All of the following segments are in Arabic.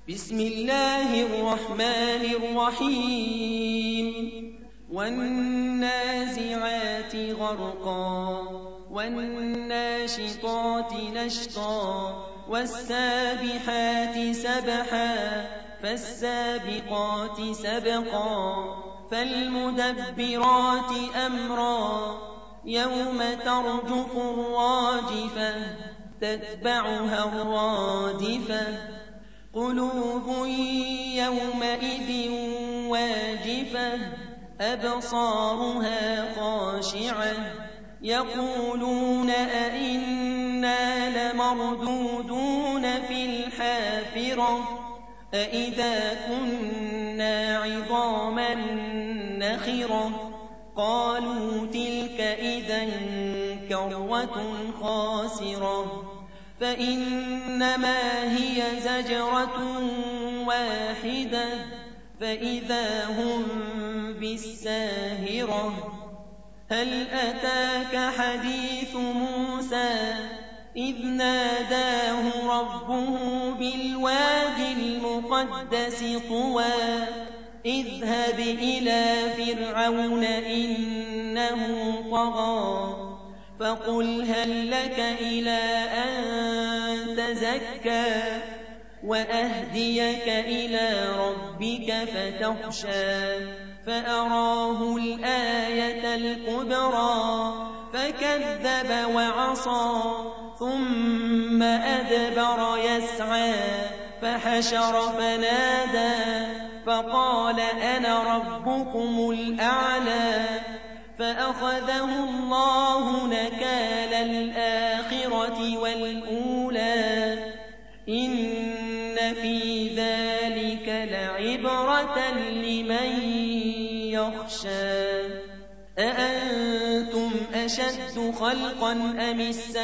بسم الله الرحمن الرحيم والنازعات غرقا والناشطات نشطا والسابحات سبحا فالسابقات سبقا فالمدبرات أمرا يوم ترجف الراجفة تتبعها الرادفة قلوب يومئذ واجفة أبصارها خاشعة يقولون أئنا لمردودون في الحافرة أئذا كنا عظاما نخرة قالوا تلك إذا كرة خاسرة فإنما هي زجرة واحدة فإذا هم بالساهرة هل أتاك حديث موسى إذ ناداه ربه بالوادي المقدس طوى اذهب إلى فرعون إنه طغى فقل هل لك إلى أن تزكى وأهديك إلى ربك فتخشى فأراه الآية الكبرى فكذب وعصى ثم أدبر يسعى فحشر فنادى فقال أنا ربكم الأعلى فأخذه الله نكال الآخرة والأولى إن في ذلك لعبرة لمن يخشى أأنتم أشد خلقا أم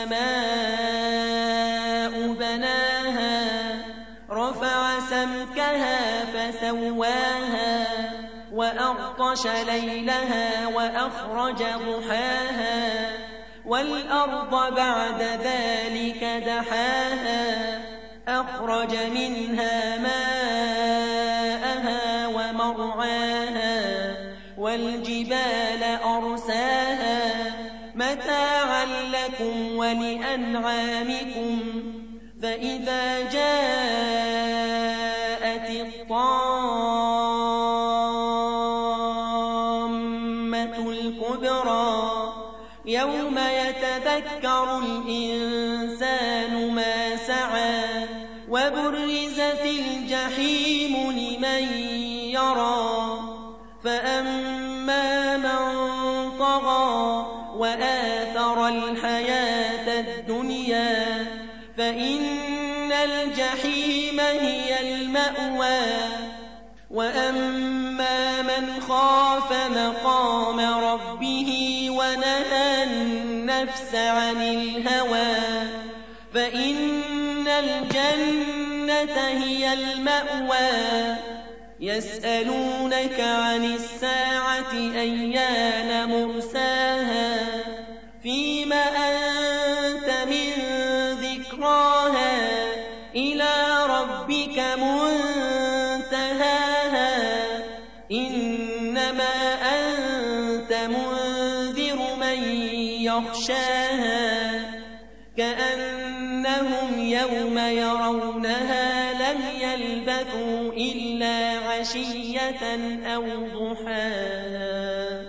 السماء بناها رفع سمكها فسواها وأغطش ليلها وأخرج ضحاها والأرض بعد ذلك دحاها أخرج منها ماءها ومرعاها والجبال أرساها متاعا لكم ولأنعامكم فإذا جاءت الطامة الكبرى يوم يتذكر الإنسان ما سعى وبرزت الجحيم لمن يرى فأما من طغى وآثر الحياة الدنيا فإن الجحيم هي المأوى وأما من خاف مقام ربه ونهى النفس عن الهوى فإن الجنة هي المأوى يسألونك عن الساعة أيان مرساها فيم أنت من ذكراها إلى ربك منتهاها إنما أنت منذر من يخشاها كأنهم يوم يرونها لم يلبثوا إلا عشية أو ضحاها